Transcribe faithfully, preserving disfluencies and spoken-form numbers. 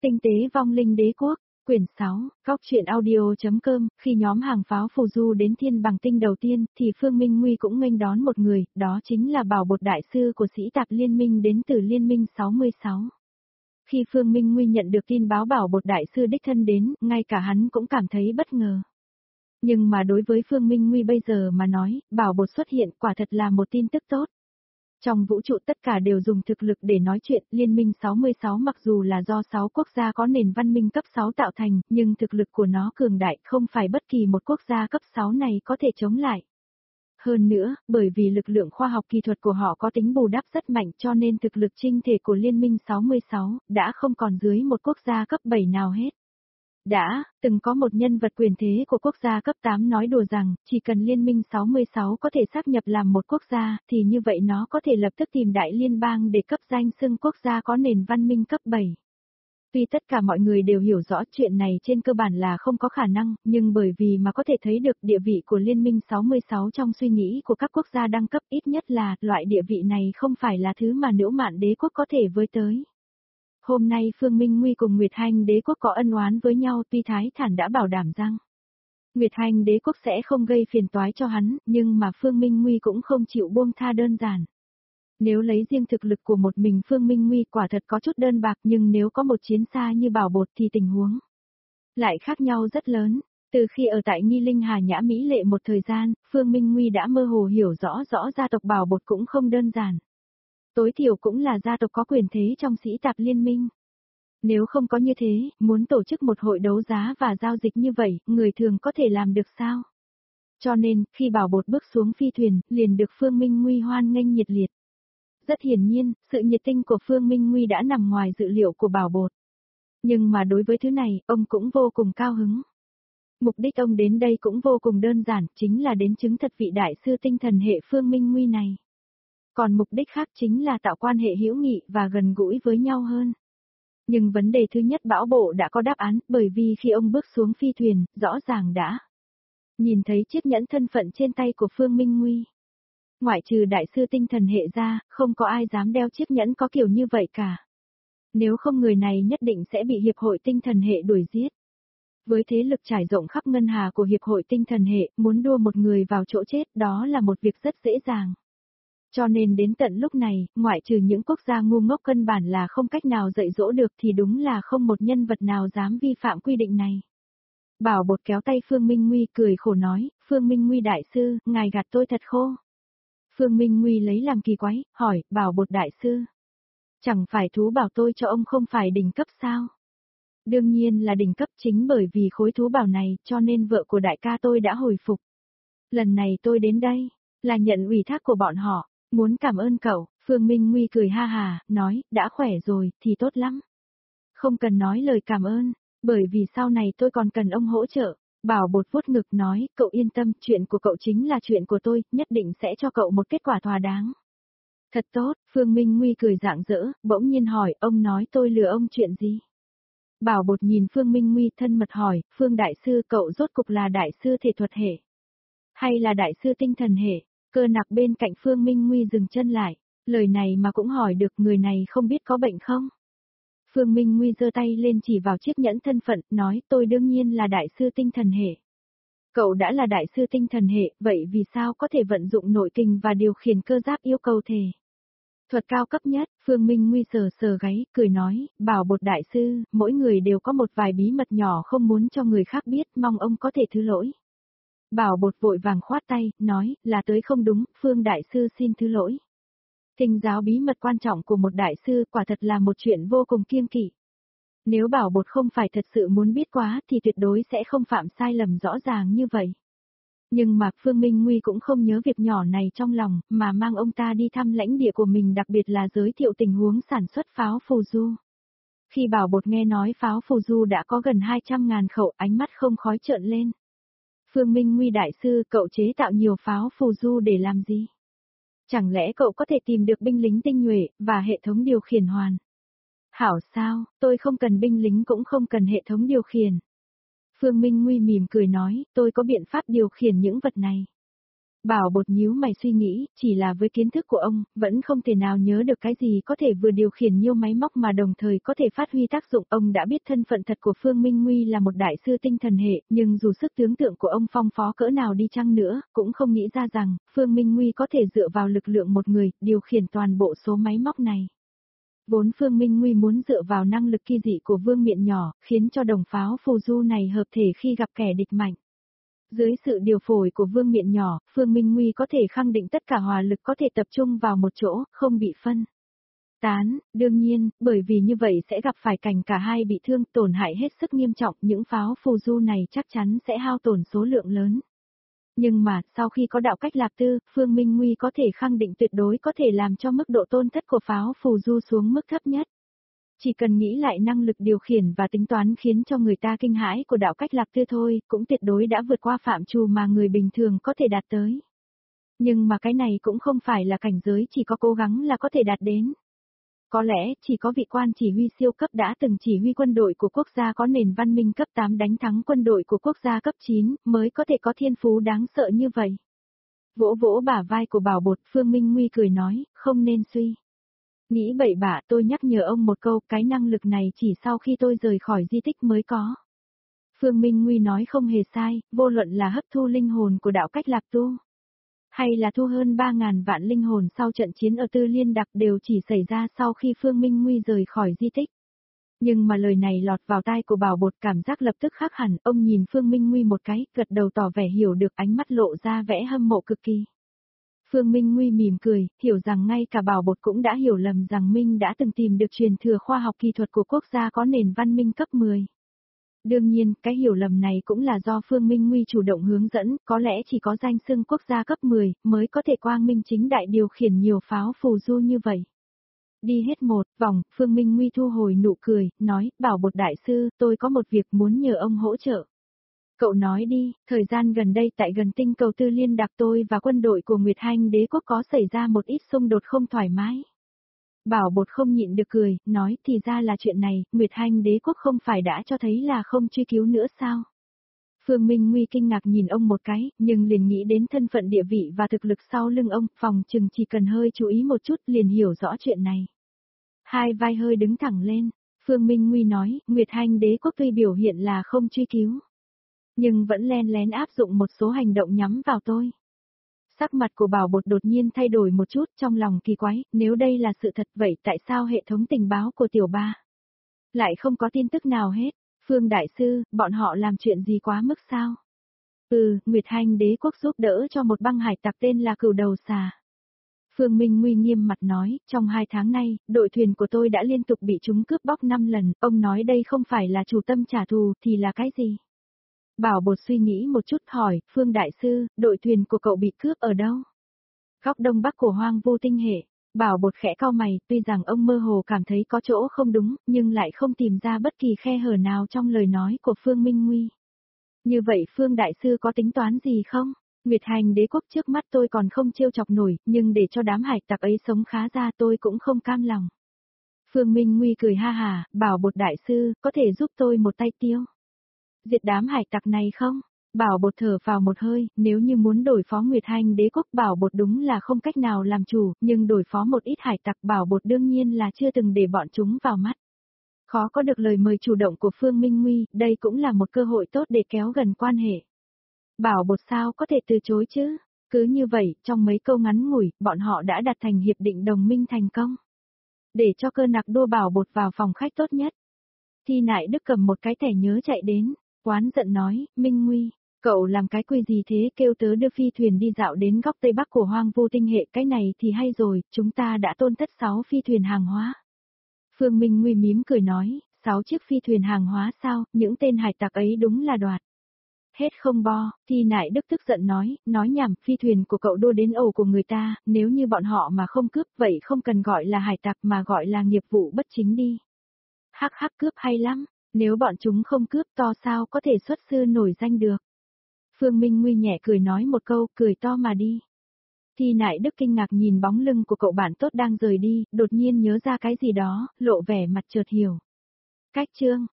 Tinh tế vong linh đế quốc, quyển sáu, góc truyện audio.com, khi nhóm hàng pháo phù du đến thiên bằng tinh đầu tiên, thì Phương Minh Nguy cũng nghênh đón một người, đó chính là bảo bột đại sư của sĩ tạp liên minh đến từ liên minh sáu mươi sáu. Khi Phương Minh Nguy nhận được tin báo bảo bột đại sư đích thân đến, ngay cả hắn cũng cảm thấy bất ngờ. Nhưng mà đối với Phương Minh Nguy bây giờ mà nói, bảo bột xuất hiện quả thật là một tin tức tốt. Trong vũ trụ tất cả đều dùng thực lực để nói chuyện, Liên minh sáu mươi sáu mặc dù là do sáu quốc gia có nền văn minh cấp sáu tạo thành, nhưng thực lực của nó cường đại, không phải bất kỳ một quốc gia cấp sáu này có thể chống lại. Hơn nữa, bởi vì lực lượng khoa học kỹ thuật của họ có tính bù đắp rất mạnh cho nên thực lực chinh thể của Liên minh sáu mươi sáu đã không còn dưới một quốc gia cấp bảy nào hết. Đã, từng có một nhân vật quyền thế của quốc gia cấp tám nói đùa rằng, chỉ cần Liên minh sáu mươi sáu có thể sáp nhập làm một quốc gia, thì như vậy nó có thể lập tức tìm đại liên bang để cấp danh xưng quốc gia có nền văn minh cấp bảy. Tuy tất cả mọi người đều hiểu rõ chuyện này trên cơ bản là không có khả năng, nhưng bởi vì mà có thể thấy được địa vị của Liên minh sáu mươi sáu trong suy nghĩ của các quốc gia đẳng cấp, ít nhất là loại địa vị này không phải là thứ mà Nữ Mạn Đế quốc có thể với tới. Hôm nay Phương Minh Nguy cùng Nguyệt Hành Đế quốc có ân oán với nhau, tuy Thái Thản đã bảo đảm rằng Nguyệt Hành Đế quốc sẽ không gây phiền toái cho hắn, nhưng mà Phương Minh Nguy cũng không chịu buông tha đơn giản. Nếu lấy riêng thực lực của một mình Phương Minh Nguy quả thật có chút đơn bạc, nhưng nếu có một chiến xa như bảo bột thì tình huống lại khác nhau rất lớn. Từ khi ở tại Nghi Linh Hà Nhã Mỹ Lệ một thời gian, Phương Minh Nguy đã mơ hồ hiểu rõ rõ gia tộc bảo bột cũng không đơn giản. Tối thiểu cũng là gia tộc có quyền thế trong sĩ tạp liên minh. Nếu không có như thế, muốn tổ chức một hội đấu giá và giao dịch như vậy, người thường có thể làm được sao? Cho nên, khi bảo bột bước xuống phi thuyền, liền được Phương Minh Nguy hoan nghênh nhiệt liệt. Rất hiển nhiên, sự nhiệt tình của Phương Minh Nguy đã nằm ngoài dự liệu của bảo bột. Nhưng mà đối với thứ này, ông cũng vô cùng cao hứng. Mục đích ông đến đây cũng vô cùng đơn giản, chính là đến chứng thật vị đại sư tinh thần hệ Phương Minh Nguy này. Còn mục đích khác chính là tạo quan hệ hữu nghị và gần gũi với nhau hơn. Nhưng vấn đề thứ nhất Bảo Bộ đã có đáp án, bởi vì khi ông bước xuống phi thuyền, rõ ràng đã nhìn thấy chiếc nhẫn thân phận trên tay của Phương Minh Nguy. Ngoại trừ đại sư tinh thần hệ ra, không có ai dám đeo chiếc nhẫn có kiểu như vậy cả. Nếu không người này nhất định sẽ bị Hiệp hội tinh thần hệ đuổi giết. Với thế lực trải rộng khắp ngân hà của Hiệp hội tinh thần hệ, muốn đua một người vào chỗ chết đó là một việc rất dễ dàng. Cho nên đến tận lúc này, ngoại trừ những quốc gia ngu ngốc căn bản là không cách nào dạy dỗ được thì đúng là không một nhân vật nào dám vi phạm quy định này. Bảo bột kéo tay Phương Minh Nguy cười khổ nói, Phương Minh Nguy đại sư, ngài gạt tôi thật khô. Phương Minh Nguy lấy làm kỳ quái, hỏi, bảo bột đại sư. Chẳng phải thú bảo tôi cho ông không phải đỉnh cấp sao? Đương nhiên là đỉnh cấp, chính bởi vì khối thú bảo này cho nên vợ của đại ca tôi đã hồi phục. Lần này tôi đến đây, là nhận ủy thác của bọn họ. Muốn cảm ơn cậu, Phương Minh Nguy cười ha hà, nói, đã khỏe rồi, thì tốt lắm. Không cần nói lời cảm ơn, bởi vì sau này tôi còn cần ông hỗ trợ. Bảo bột vuốt ngực nói, cậu yên tâm, chuyện của cậu chính là chuyện của tôi, nhất định sẽ cho cậu một kết quả thỏa đáng. Thật tốt, Phương Minh Nguy cười rạng rỡ, bỗng nhiên hỏi, ông nói tôi lừa ông chuyện gì? Bảo bột nhìn Phương Minh Nguy thân mật hỏi, Phương đại sư cậu rốt cục là đại sư thể thuật hệ? Hay là đại sư tinh thần hệ? Cơ nặc bên cạnh Phương Minh Nguy dừng chân lại, lời này mà cũng hỏi được người này không biết có bệnh không? Phương Minh Nguy giơ tay lên chỉ vào chiếc nhẫn thân phận, nói tôi đương nhiên là đại sư tinh thần hệ. Cậu đã là đại sư tinh thần hệ, vậy vì sao có thể vận dụng nội kình và điều khiển cơ giáp yêu cầu thể? Thuật cao cấp nhất, Phương Minh Nguy sờ sờ gáy, cười nói, bảo bột đại sư, mỗi người đều có một vài bí mật nhỏ không muốn cho người khác biết, mong ông có thể thứ lỗi. Bảo bột vội vàng khoát tay, nói, là tới không đúng, Phương đại sư xin thứ lỗi. Thinh giáo bí mật quan trọng của một đại sư quả thật là một chuyện vô cùng kiêng kỵ. Nếu bảo bột không phải thật sự muốn biết quá thì tuyệt đối sẽ không phạm sai lầm rõ ràng như vậy. Nhưng mà Phương Minh Nguy cũng không nhớ việc nhỏ này trong lòng, mà mang ông ta đi thăm lãnh địa của mình, đặc biệt là giới thiệu tình huống sản xuất pháo phù du. Khi bảo bột nghe nói pháo phù du đã có gần hai trăm ngàn khẩu, ánh mắt không khói trợn lên. Phương Minh Nguy đại sư, cậu chế tạo nhiều pháo phù du để làm gì? Chẳng lẽ cậu có thể tìm được binh lính tinh nhuệ, và hệ thống điều khiển hoàn? Hảo sao, tôi không cần binh lính cũng không cần hệ thống điều khiển. Phương Minh Nguy mỉm cười nói, tôi có biện pháp điều khiển những vật này. Bảo Bột nhíu mày suy nghĩ, chỉ là với kiến thức của ông, vẫn không thể nào nhớ được cái gì có thể vừa điều khiển nhiều máy móc mà đồng thời có thể phát huy tác dụng. Ông đã biết thân phận thật của Phương Minh Nguy là một đại sư tinh thần hệ, nhưng dù sức tưởng tượng của ông phong phó cỡ nào đi chăng nữa, cũng không nghĩ ra rằng, Phương Minh Nguy có thể dựa vào lực lượng một người, điều khiển toàn bộ số máy móc này. Vốn Phương Minh Nguy muốn dựa vào năng lực kỳ dị của Vương Miện Nhỏ, khiến cho đồng pháo phù du này hợp thể khi gặp kẻ địch mạnh. Dưới sự điều phối của Vương Miện Nhỏ, Phương Minh Nguy có thể khẳng định tất cả hỏa lực có thể tập trung vào một chỗ, không bị phân tán. Đương nhiên, bởi vì như vậy sẽ gặp phải cảnh cả hai bị thương, tổn hại hết sức nghiêm trọng, những pháo phù du này chắc chắn sẽ hao tổn số lượng lớn. Nhưng mà, sau khi có đạo cách Lạp Tư, Phương Minh Nguy có thể khẳng định tuyệt đối có thể làm cho mức độ tôn thất của pháo phù du xuống mức thấp nhất. Chỉ cần nghĩ lại năng lực điều khiển và tính toán khiến cho người ta kinh hãi của đạo cách Lạp Tư thôi, cũng tuyệt đối đã vượt qua phạm trù mà người bình thường có thể đạt tới. Nhưng mà cái này cũng không phải là cảnh giới chỉ có cố gắng là có thể đạt đến. Có lẽ, chỉ có vị quan chỉ huy siêu cấp đã từng chỉ huy quân đội của quốc gia có nền văn minh cấp tám đánh thắng quân đội của quốc gia cấp chín, mới có thể có thiên phú đáng sợ như vậy. Vỗ vỗ bả vai của Bảo Bột, Phương Minh Nguy cười nói, không nên suy nghĩ bậy bạ. Tôi nhắc nhở ông một câu, cái năng lực này chỉ sau khi tôi rời khỏi di tích mới có. Phương Minh Nguy nói không hề sai, vô luận là hấp thu linh hồn của đạo cách Lạp Tu, hay là thu hơn ba ngàn vạn linh hồn sau trận chiến ở Tư Liên Đặc đều chỉ xảy ra sau khi Phương Minh Nguy rời khỏi di tích. Nhưng mà lời này lọt vào tai của Bảo Bột, cảm giác lập tức khác hẳn, ông nhìn Phương Minh Nguy một cái, gật đầu tỏ vẻ hiểu được, ánh mắt lộ ra vẻ hâm mộ cực kỳ. Phương Minh Nguy mỉm cười, hiểu rằng ngay cả Bảo Bột cũng đã hiểu lầm rằng Minh đã từng tìm được truyền thừa khoa học kỹ thuật của quốc gia có nền văn minh cấp mười. Đương nhiên, cái hiểu lầm này cũng là do Phương Minh Nguy chủ động hướng dẫn, có lẽ chỉ có danh xưng quốc gia cấp mười, mới có thể quang minh chính đại điều khiển nhiều pháo phù du như vậy. Đi hết một vòng, Phương Minh Nguy thu hồi nụ cười, nói, Bảo Bột đại sư, tôi có một việc muốn nhờ ông hỗ trợ. Cậu nói đi, thời gian gần đây tại gần tinh cầu Tư Liên Đặc tôi và quân đội của Nguyệt Hanh Đế quốc có xảy ra một ít xung đột không thoải mái. Bảo Bột không nhịn được cười, nói thì ra là chuyện này, Nguyệt Hanh Đế quốc không phải đã cho thấy là không truy cứu nữa sao? Phương Minh Nguy kinh ngạc nhìn ông một cái, nhưng liền nghĩ đến thân phận địa vị và thực lực sau lưng ông, phòng chừng chỉ cần hơi chú ý một chút liền hiểu rõ chuyện này. Hai vai hơi đứng thẳng lên, Phương Minh Nguy nói, Nguyệt Hanh Đế quốc tuy biểu hiện là không truy cứu, nhưng vẫn len lén áp dụng một số hành động nhắm vào tôi. Sắc mặt của Bảo Bột đột nhiên thay đổi một chút, trong lòng kỳ quái, nếu đây là sự thật vậy tại sao hệ thống tình báo của tiểu ba lại không có tin tức nào hết? Phương đại sư, bọn họ làm chuyện gì quá mức sao? Ừ, Nguyệt Hanh Đế quốc giúp đỡ cho một băng hải tặc tên là Cửu Đầu Xà. Phương Minh Nguy nghiêm mặt nói, trong hai tháng nay, đội thuyền của tôi đã liên tục bị chúng cướp bóc năm lần, ông nói đây không phải là chủ tâm trả thù thì là cái gì? Bảo Bột suy nghĩ một chút hỏi, Phương đại sư, đội thuyền của cậu bị cướp ở đâu? Góc đông bắc của hoang vu tinh hệ. Bảo Bột khẽ cau mày, tuy rằng ông mơ hồ cảm thấy có chỗ không đúng, nhưng lại không tìm ra bất kỳ khe hở nào trong lời nói của Phương Minh Nguy. Như vậy Phương đại sư có tính toán gì không? Nguyệt Hành Đế quốc trước mắt tôi còn không trêu chọc nổi, nhưng để cho đám hải tặc ấy sống khá ra tôi cũng không cam lòng. Phương Minh Nguy cười ha hà, Bảo Bột đại sư, có thể giúp tôi một tay tiêu diệt đám hải tặc này không? Bảo Bột thở vào một hơi, nếu như muốn đổi phó Nguyệt Hanh Đế quốc Bảo Bột đúng là không cách nào làm chủ, nhưng đổi phó một ít hải tặc Bảo Bột đương nhiên là chưa từng để bọn chúng vào mắt. Khó có được lời mời chủ động của Phương Minh Nguy, đây cũng là một cơ hội tốt để kéo gần quan hệ. Bảo Bột sao có thể từ chối chứ? Cứ như vậy, trong mấy câu ngắn ngủi, bọn họ đã đạt thành hiệp định đồng minh thành công. Để cho cơ nặc đua Bảo Bột vào phòng khách tốt nhất. Thi Nại Đức cầm một cái thẻ nhớ chạy đến, oán giận nói, Minh Nguy, cậu làm cái quỷ gì thế, kêu tớ đưa phi thuyền đi dạo đến góc tây bắc của hoang vu tinh hệ, cái này thì hay rồi, chúng ta đã tôn thất sáu phi thuyền hàng hóa. Phương Minh Nguy mím cười nói, sáu chiếc phi thuyền hàng hóa sao, những tên hải tặc ấy đúng là đoạt hết không bo. Thi Nại Đức tức giận nói, nói nhảm, phi thuyền của cậu đua đến ổ của người ta, nếu như bọn họ mà không cướp vậy không cần gọi là hải tặc mà gọi là nghiệp vụ bất chính đi. Hắc hắc, cướp hay lắm, nếu bọn chúng không cướp to sao có thể xuất sư nổi danh được. Phương Minh Nguy nhẹ cười nói một câu, cười to mà đi. Thi Nại Đức kinh ngạc nhìn bóng lưng của cậu bạn tốt đang rời đi, đột nhiên nhớ ra cái gì đó, lộ vẻ mặt chợt hiểu. Cách chương